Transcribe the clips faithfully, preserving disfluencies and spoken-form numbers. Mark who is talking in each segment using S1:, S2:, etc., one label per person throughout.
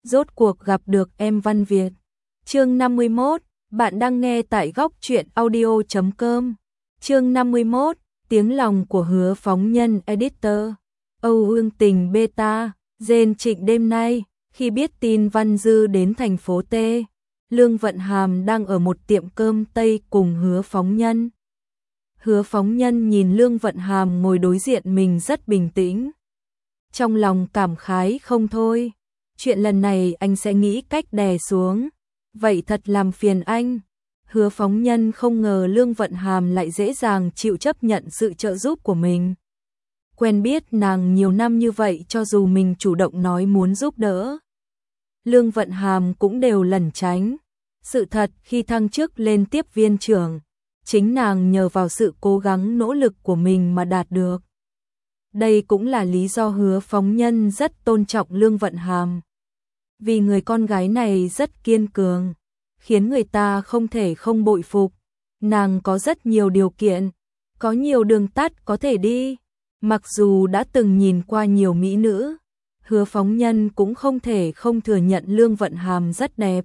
S1: rốt cuộc gặp được em Văn Việt. Chương năm mươi mốt, bạn đang nghe tại góc truyện audio chấm com. Chương năm mươi mốt, tiếng lòng của Hứa Phóng Nhân editor. Âu Hương Tình beta, Gen Trịnh đêm nay, khi biết tin Văn Dư đến thành phố T, Lương Vận Hàm đang ở một tiệm cơm Tây cùng Hứa Phóng Nhân. Hứa Phóng Nhân nhìn Lương Vận Hàm ngồi đối diện mình rất bình tĩnh. Trong lòng cảm khái không thôi, chuyện lần này anh sẽ nghĩ cách đè xuống, vậy thật làm phiền anh. Hứa Phóng Nhân không ngờ Lương Vận Hàm lại dễ dàng chịu chấp nhận sự trợ giúp của mình. Quen biết nàng nhiều năm như vậy, cho dù mình chủ động nói muốn giúp đỡ, Lương Vận Hàm cũng đều lẩn tránh. Sự thật khi thăng chức lên tiếp viên trưởng, chính nàng nhờ vào sự cố gắng nỗ lực của mình mà đạt được. Đây cũng là lý do Hứa Phóng Nhân rất tôn trọng Lương Vận Hàm. Vì người con gái này rất kiên cường, khiến người ta không thể không bội phục. Nàng có rất nhiều điều kiện, có nhiều đường tắt có thể đi. Mặc dù đã từng nhìn qua nhiều mỹ nữ, Hứa Phóng Nhân cũng không thể không thừa nhận Lương Vận Hàm rất đẹp.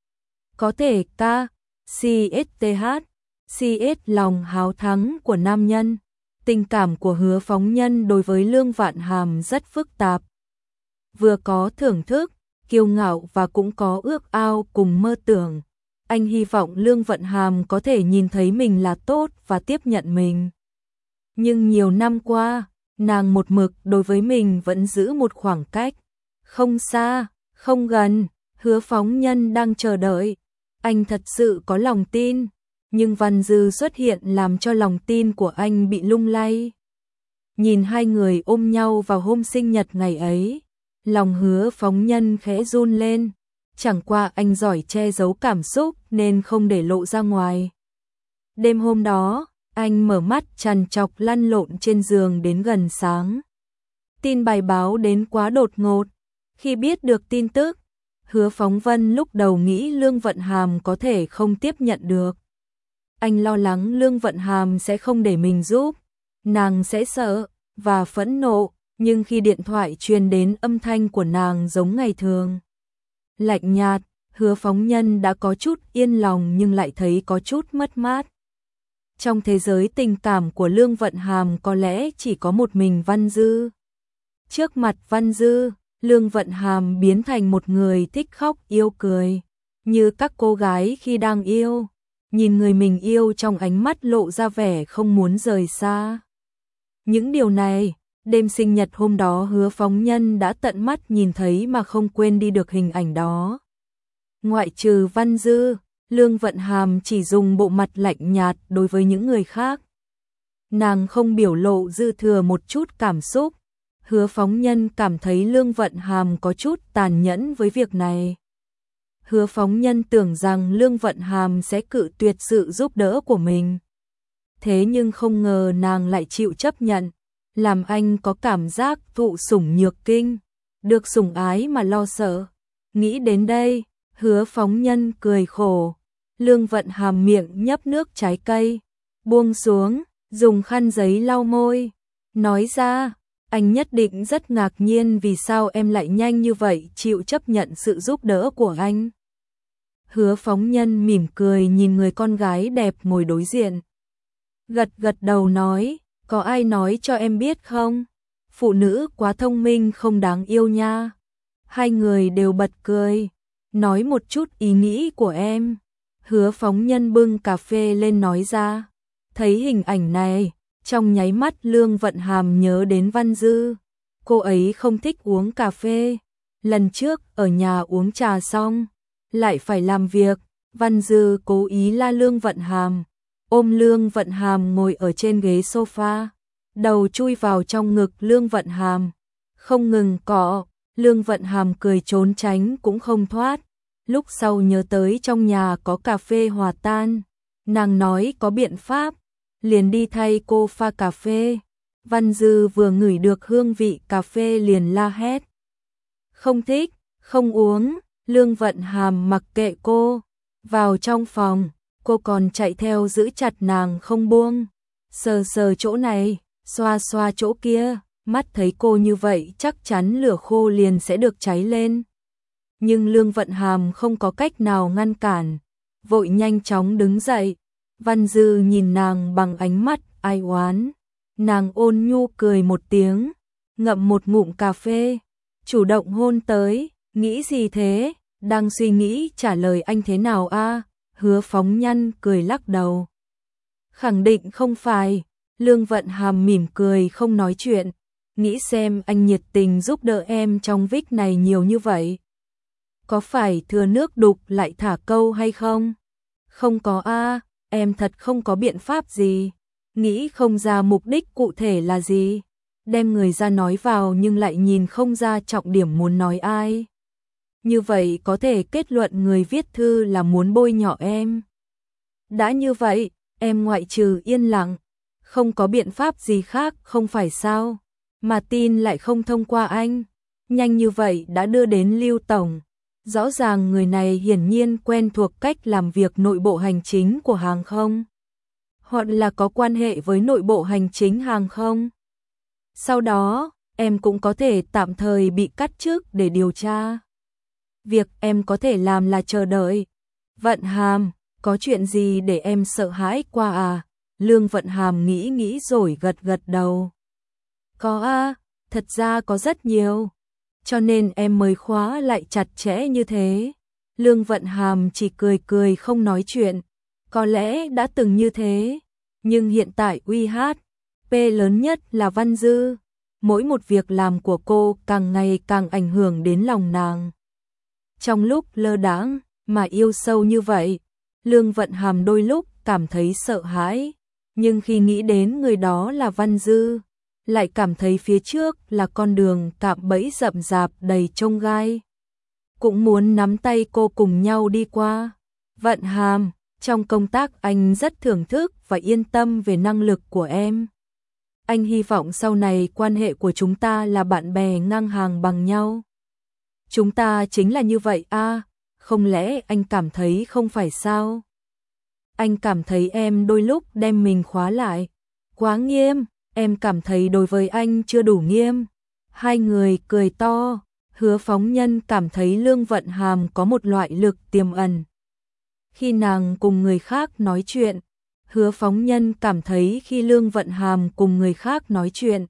S1: Có thể ca, xê ét tê hát, xê ét lòng háo thắng của nam nhân. Tình cảm của Hứa Phóng Nhân đối với Lương Vận Hàm rất phức tạp. Vừa có thưởng thức, kiêu ngạo và cũng có ước ao cùng mơ tưởng. Anh hy vọng Lương Vận Hàm có thể nhìn thấy mình là tốt và tiếp nhận mình. Nhưng nhiều năm qua, nàng một mực đối với mình vẫn giữ một khoảng cách. Không xa, không gần, Hứa Phóng Nhân đang chờ đợi. Anh thật sự có lòng tin, nhưng Văn Dư xuất hiện làm cho lòng tin của anh bị lung lay. Nhìn hai người ôm nhau vào hôm sinh nhật ngày ấy, lòng Hứa Phóng Nhân khẽ run lên. Chẳng qua anh giỏi che giấu cảm xúc nên không để lộ ra ngoài. Đêm hôm đó, anh mở mắt trằn trọc lăn lộn trên giường đến gần sáng. Tin bài báo đến quá đột ngột. Khi biết được tin tức, Hứa Phóng Vân lúc đầu nghĩ Lương Vận Hàm có thể không tiếp nhận được. Anh lo lắng Lương Vận Hàm sẽ không để mình giúp, nàng sẽ sợ và phẫn nộ, nhưng khi điện thoại truyền đến âm thanh của nàng giống ngày thường, lạnh nhạt, Hứa Phóng Nhân đã có chút yên lòng nhưng lại thấy có chút mất mát. Trong thế giới tình cảm của Lương Vận Hàm có lẽ chỉ có một mình Văn Dư. Trước mặt Văn Dư, Lương Vận Hàm biến thành một người thích khóc yêu cười, như các cô gái khi đang yêu, nhìn người mình yêu trong ánh mắt lộ ra vẻ không muốn rời xa. Những điều này, đêm sinh nhật hôm đó Hứa Phóng Nhân đã tận mắt nhìn thấy mà không quên đi được hình ảnh đó. Ngoại trừ Văn Dư, Lương Vận Hàm chỉ dùng bộ mặt lạnh nhạt đối với những người khác. Nàng không biểu lộ dư thừa một chút cảm xúc. Hứa Phóng Nhân cảm thấy Lương Vận Hàm có chút tàn nhẫn với việc này. Hứa Phóng Nhân tưởng rằng Lương Vận Hàm sẽ cự tuyệt sự giúp đỡ của mình. Thế nhưng không ngờ nàng lại chịu chấp nhận, làm anh có cảm giác thụ sủng nhược kinh, được sủng ái mà lo sợ. Nghĩ đến đây, Hứa Phóng Nhân cười khổ. Lương Vận Hàm miệng nhấp nước trái cây, buông xuống, dùng khăn giấy lau môi, nói ra, anh nhất định rất ngạc nhiên vì sao em lại nhanh như vậy chịu chấp nhận sự giúp đỡ của anh. Hứa Phóng Nhân mỉm cười nhìn người con gái đẹp ngồi đối diện. Gật gật đầu nói, có ai nói cho em biết không? Phụ nữ quá thông minh không đáng yêu nha. Hai người đều bật cười, nói một chút ý nghĩ của em. Hứa Phóng Nhân bưng cà phê lên nói ra. Thấy hình ảnh này, trong nháy mắt Lương Vận Hàm nhớ đến Văn Dư. Cô ấy không thích uống cà phê. Lần trước ở nhà uống trà xong, lại phải làm việc. Văn Dư cố ý la Lương Vận Hàm, ôm Lương Vận Hàm ngồi ở trên ghế sofa, đầu chui vào trong ngực Lương Vận Hàm, không ngừng cọ. Lương Vận Hàm cười trốn tránh cũng không thoát. Lúc sau nhớ tới trong nhà có cà phê hòa tan, nàng nói có biện pháp, liền đi thay cô pha cà phê. Văn Dư vừa ngửi được hương vị cà phê liền la hét. Không thích, không uống. Lương Vận Hàm mặc kệ cô, vào trong phòng, cô còn chạy theo giữ chặt nàng không buông, sờ sờ chỗ này, xoa xoa chỗ kia, mắt thấy cô như vậy chắc chắn lửa khô liền sẽ được cháy lên. nhưng Lương Vận Hàm không có cách nào ngăn cản, vội nhanh chóng đứng dậy. Văn Dư nhìn nàng bằng ánh mắt ai oán, nàng ôn nhu cười một tiếng, ngậm một ngụm cà phê, chủ động hôn tới. Nghĩ gì thế? Đang suy nghĩ trả lời anh thế nào a? Hứa Phóng Nhân cười lắc đầu. Khẳng định không phải. Lương Vận Hàm mỉm cười không nói chuyện. Nghĩ xem anh nhiệt tình giúp đỡ em trong vích này nhiều như vậy, có phải thừa nước đục lại thả câu hay không? Không có a, em thật không có biện pháp gì. Nghĩ không ra mục đích cụ thể là gì. Đem người ra nói vào nhưng lại nhìn không ra trọng điểm muốn nói ai. Như vậy có thể kết luận người viết thư là muốn bôi nhọ em. Đã như vậy, em ngoại trừ yên lặng, không có biện pháp gì khác không phải sao? Mà tin lại không thông qua anh, nhanh như vậy đã đưa đến Lưu Tổng. Rõ ràng người này hiển nhiên quen thuộc cách làm việc nội bộ hành chính của hàng không. Hoặc là có quan hệ với nội bộ hành chính hàng không. Sau đó, em cũng có thể tạm thời bị cắt chức để điều tra. Việc em có thể làm là chờ đợi. Vận Hàm, có chuyện gì để em sợ hãi qua à? Lương Vận Hàm nghĩ nghĩ rồi gật gật đầu. Có a, thật ra có rất nhiều. Cho nên em mới khóa lại chặt chẽ như thế. Lương Vận Hàm chỉ cười cười không nói chuyện. Có lẽ đã từng như thế, nhưng hiện tại u hát pê lớn nhất là Văn Dư. Mỗi một việc làm của cô càng ngày càng ảnh hưởng đến lòng nàng. Trong lúc lơ đãng mà yêu sâu như vậy, Lương Vận Hàm đôi lúc cảm thấy sợ hãi, nhưng khi nghĩ đến người đó là Văn Dư, lại cảm thấy phía trước là con đường cạm bẫy rậm rạp đầy chông gai. Cũng muốn nắm tay cô cùng nhau đi qua. Vận Hàm, trong công tác anh rất thưởng thức và yên tâm về năng lực của em. Anh hy vọng sau này quan hệ của chúng ta là bạn bè ngang hàng bằng nhau. Chúng ta chính là như vậy a, không lẽ anh cảm thấy không phải sao? Anh cảm thấy em đôi lúc đem mình khóa lại quá nghiêm, em cảm thấy đối với anh chưa đủ nghiêm. Hai người cười to, Hứa Phóng Nhân cảm thấy Lương Vận Hàm có một loại lực tiềm ẩn. Khi nàng cùng người khác nói chuyện, Hứa Phóng Nhân cảm thấy khi Lương Vận Hàm cùng người khác nói chuyện,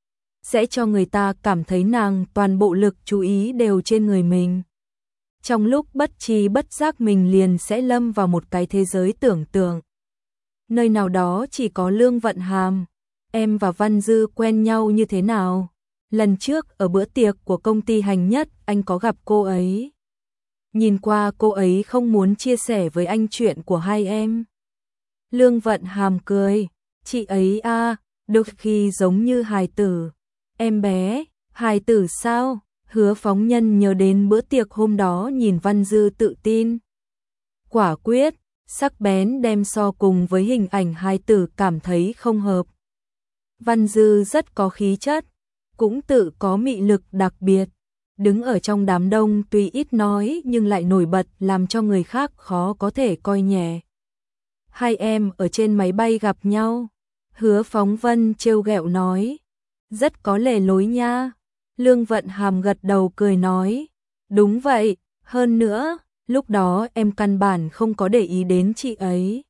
S1: sẽ cho người ta cảm thấy nàng toàn bộ lực chú ý đều trên người mình. Trong lúc bất tri bất giác mình liền sẽ lâm vào một cái thế giới tưởng tượng. Nơi nào đó chỉ có Lương Vận Hàm. Em và Văn Dư quen nhau như thế nào? Lần trước ở bữa tiệc của công ty Hành Nhất anh có gặp cô ấy. Nhìn qua cô ấy không muốn chia sẻ với anh chuyện của hai em. Lương Vận Hàm cười. Chị ấy a, đôi khi giống như hài tử. Em bé, hài tử sao? Hứa Phóng Nhân nhớ đến bữa tiệc hôm đó nhìn Văn Dư tự tin, quả quyết, sắc bén đem so cùng với hình ảnh hài tử cảm thấy không hợp. Văn Dư rất có khí chất, cũng tự có mị lực đặc biệt, đứng ở trong đám đông tuy ít nói nhưng lại nổi bật làm cho người khác khó có thể coi nhẹ. Hai em ở trên máy bay gặp nhau, Hứa Phóng Vân trêu ghẹo nói, rất có lề lối nha. Lương Vận Hàm gật đầu cười nói, đúng vậy, hơn nữa, lúc đó em căn bản không có để ý đến chị ấy.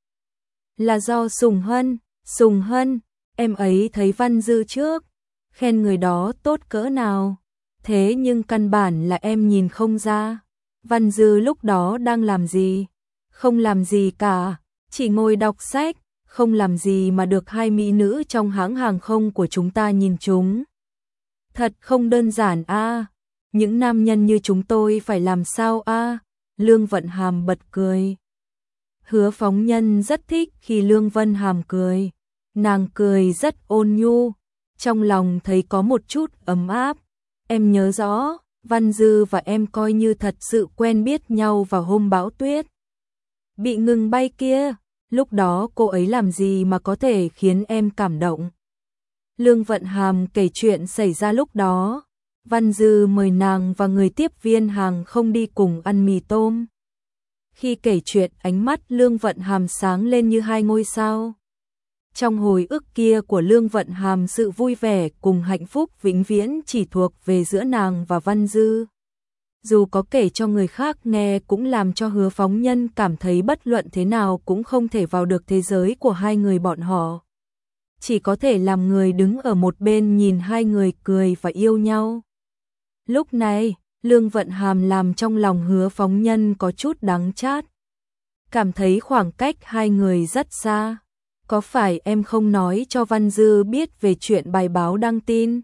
S1: Là do Sùng Hân, Sùng Hân, em ấy thấy Văn Dư trước, khen người đó tốt cỡ nào, thế nhưng căn bản là em nhìn không ra. Văn Dư lúc đó đang làm gì? Không làm gì cả, chỉ ngồi đọc sách, không làm gì mà được hai mỹ nữ trong hãng hàng không của chúng ta nhìn chúng. Thật không đơn giản a, những nam nhân như chúng tôi phải làm sao a? Lương Vận Hàm bật cười. Hứa Phóng Nhân rất thích khi Lương Vận Hàm cười, nàng cười rất ôn nhu, trong lòng thấy có một chút ấm áp. Em nhớ rõ, Văn Dư và em coi như thật sự quen biết nhau vào hôm bão tuyết bị ngừng bay kia, lúc đó cô ấy làm gì mà có thể khiến em cảm động? Lương Vận Hàm kể chuyện xảy ra lúc đó. Văn Dư mời nàng và người tiếp viên hàng không đi cùng ăn mì tôm. Khi kể chuyện, ánh mắt Lương Vận Hàm sáng lên như hai ngôi sao. Trong hồi ức kia của Lương Vận Hàm, sự vui vẻ cùng hạnh phúc vĩnh viễn chỉ thuộc về giữa nàng và Văn Dư. dù có kể cho người khác nghe cũng làm cho Hứa Phóng Nhân cảm thấy bất luận thế nào cũng không thể vào được thế giới của hai người bọn họ. Chỉ có thể làm người đứng ở một bên nhìn hai người cười và yêu nhau. Lúc này, Lương Vận Hàm làm trong lòng Hứa Phóng Nhân có chút đắng chát. Cảm thấy khoảng cách hai người rất xa. Có phải em không nói cho Văn Dư biết về chuyện bài báo đăng tin?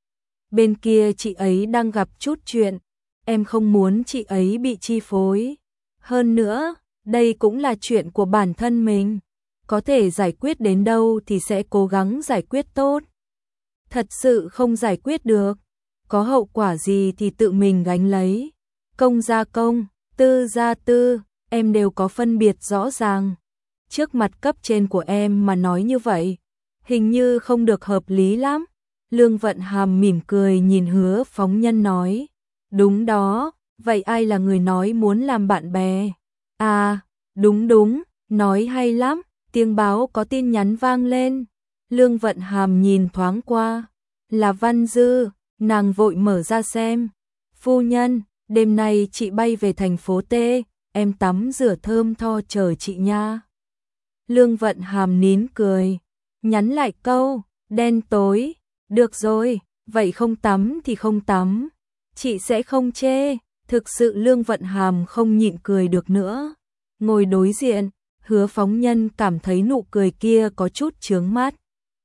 S1: Bên kia chị ấy đang gặp chút chuyện, em không muốn chị ấy bị chi phối. Hơn nữa, đây cũng là chuyện của bản thân mình. Có thể giải quyết đến đâu thì sẽ cố gắng giải quyết tốt. Thật sự không giải quyết được, có hậu quả gì thì tự mình gánh lấy. Công gia công, tư gia tư, em đều có phân biệt rõ ràng. Trước mặt cấp trên của em mà nói như vậy, hình như không được hợp lý lắm. Lương Vận Hàm mỉm cười nhìn Hứa Phóng Nhân nói. Đúng đó, vậy ai là người nói muốn làm bạn bè? À, đúng đúng, nói hay lắm. Tiếng báo có tin nhắn vang lên. Lương Vận Hàm nhìn thoáng qua. Là Văn Dư, nàng vội mở ra xem. Phu nhân, đêm nay chị bay về thành phố T, em tắm rửa thơm tho chờ chị nha. Lương Vận Hàm nín cười, nhắn lại câu, đen tối, được rồi, vậy không tắm thì không tắm, chị sẽ không chê. Thực sự Lương Vận Hàm không nhịn cười được nữa. Ngồi đối diện, Hứa Phóng Nhân cảm thấy nụ cười kia có chút chướng mắt.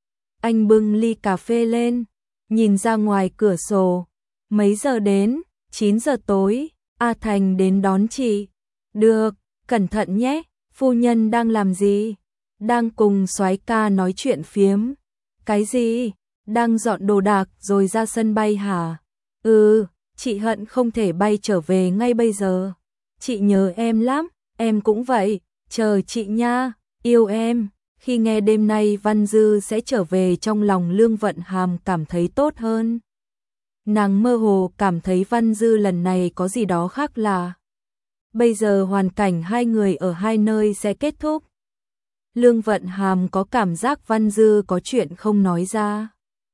S1: Anh bưng ly cà phê lên, nhìn ra ngoài cửa sổ. Mấy giờ đến? chín giờ tối, A Thành đến đón chị. Được, cẩn thận nhé. Phu nhân đang làm gì? Đang cùng soái ca nói chuyện phiếm. Cái gì? Đang dọn đồ đạc rồi ra sân bay hả? Ừ, chị hận không thể bay trở về ngay bây giờ. Chị nhớ em lắm, em cũng vậy. Chờ chị nha, yêu em. Khi nghe đêm nay Văn Dư sẽ trở về, trong lòng Lương Vận Hàm cảm thấy tốt hơn. Nàng mơ hồ cảm thấy Văn Dư lần này có gì đó khác lạ. Bây giờ hoàn cảnh hai người ở hai nơi sẽ kết thúc. Lương Vận Hàm có cảm giác Văn Dư có chuyện không nói ra.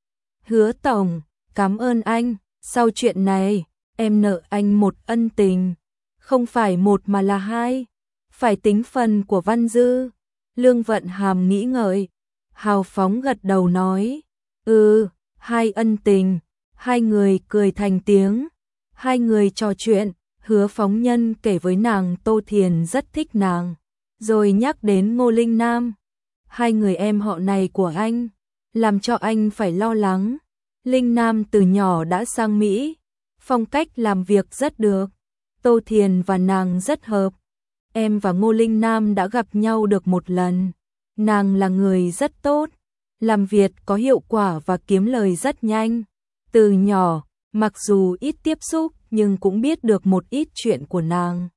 S1: Hứa tổng, cảm ơn anh, sau chuyện này, em nợ anh một ân tình. Không phải một mà là hai, phải tính phần của Văn Dư. Lương Vận Hàm nghĩ ngợi, hào phóng gật đầu nói, ừ, hai ân tình. Hai người cười thành tiếng, hai người trò chuyện. Hứa Phóng Nhân kể với nàng Tô Thiền rất thích nàng, rồi nhắc đến Ngô Linh Nam. Hai người em họ này của anh, làm cho anh phải lo lắng. Linh Nam từ nhỏ đã sang Mỹ, phong cách làm việc rất được. Tô Thiền và nàng rất hợp. Em và Ngô Linh Nam đã gặp nhau được một lần. Nàng là người rất tốt, làm việc có hiệu quả và kiếm lời rất nhanh. Từ nhỏ, mặc dù ít tiếp xúc nhưng cũng biết được một ít chuyện của nàng.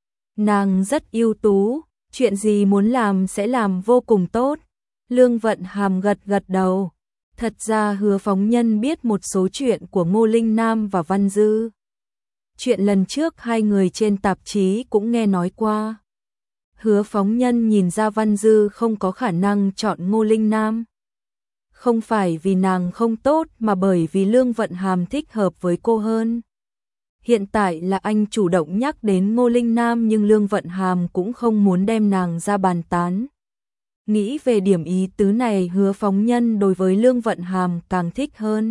S1: Nàng rất ưu tú, chuyện gì muốn làm sẽ làm vô cùng tốt. Lương Vận Hàm gật gật đầu. Thật ra Hứa Phóng Nhân biết một số chuyện của Ngô Linh Nam và Văn Dư. Chuyện lần trước hai người trên tạp chí cũng nghe nói qua. Hứa Phóng Nhân nhìn ra Văn Dư không có khả năng chọn Ngô Linh Nam. Không phải vì nàng không tốt mà bởi vì Lương Vận Hàm thích hợp với cô hơn. Hiện tại là anh chủ động nhắc đến Ngô Linh Nam nhưng Lương Vận Hàm cũng không muốn đem nàng ra bàn tán. Nghĩ về điểm ý tứ này, Hứa Phóng Nhân đối với Lương Vận Hàm càng thích hơn.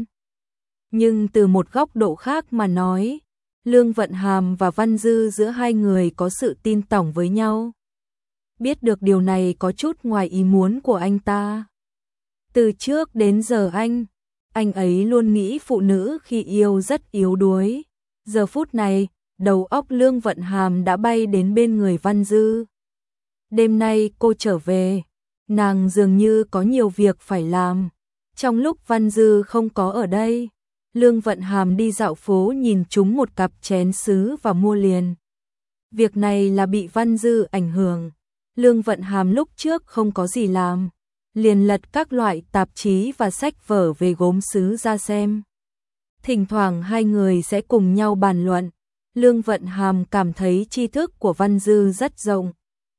S1: Nhưng từ một góc độ khác mà nói, Lương Vận Hàm và Văn Dư giữa hai người có sự tin tưởng với nhau. Biết được điều này có chút ngoài ý muốn của anh ta. Từ trước đến giờ anh, anh ấy luôn nghĩ phụ nữ khi yêu rất yếu đuối. Giờ phút này, đầu óc Lương Vận Hàm đã bay đến bên người Văn Dư. Đêm nay cô trở về, nàng dường như có nhiều việc phải làm. Trong lúc Văn Dư không có ở đây, Lương Vận Hàm đi dạo phố nhìn trúng một cặp chén sứ và mua liền. Việc này là bị Văn Dư ảnh hưởng. Lương Vận Hàm lúc trước không có gì làm, liền lật các loại tạp chí và sách vở về gốm sứ ra xem. Thỉnh thoảng hai người sẽ cùng nhau bàn luận. Lương Vận Hàm cảm thấy tri thức của Văn Dư rất rộng.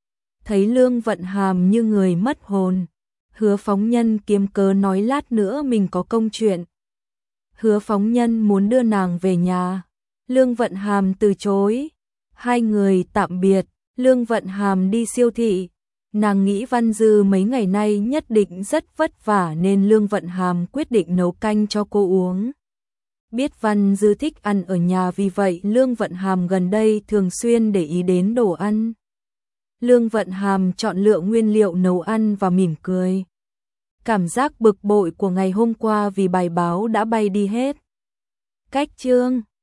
S1: Thấy Lương Vận Hàm như người mất hồn, Hứa Phóng Nhân kiếm cớ nói lát nữa mình có công chuyện. Hứa Phóng Nhân muốn đưa nàng về nhà. Lương Vận Hàm từ chối. Hai người tạm biệt, Lương Vận Hàm đi siêu thị. Nàng nghĩ Văn Dư mấy ngày nay nhất định rất vất vả nên Lương Vận Hàm quyết định nấu canh cho cô uống. Biết Văn Dư thích ăn ở nhà vì vậy Lương Vận Hàm gần đây thường xuyên để ý đến đồ ăn. Lương Vận Hàm chọn lựa nguyên liệu nấu ăn và mỉm cười. Cảm giác bực bội của ngày hôm qua vì bài báo đã bay đi hết. Cách chương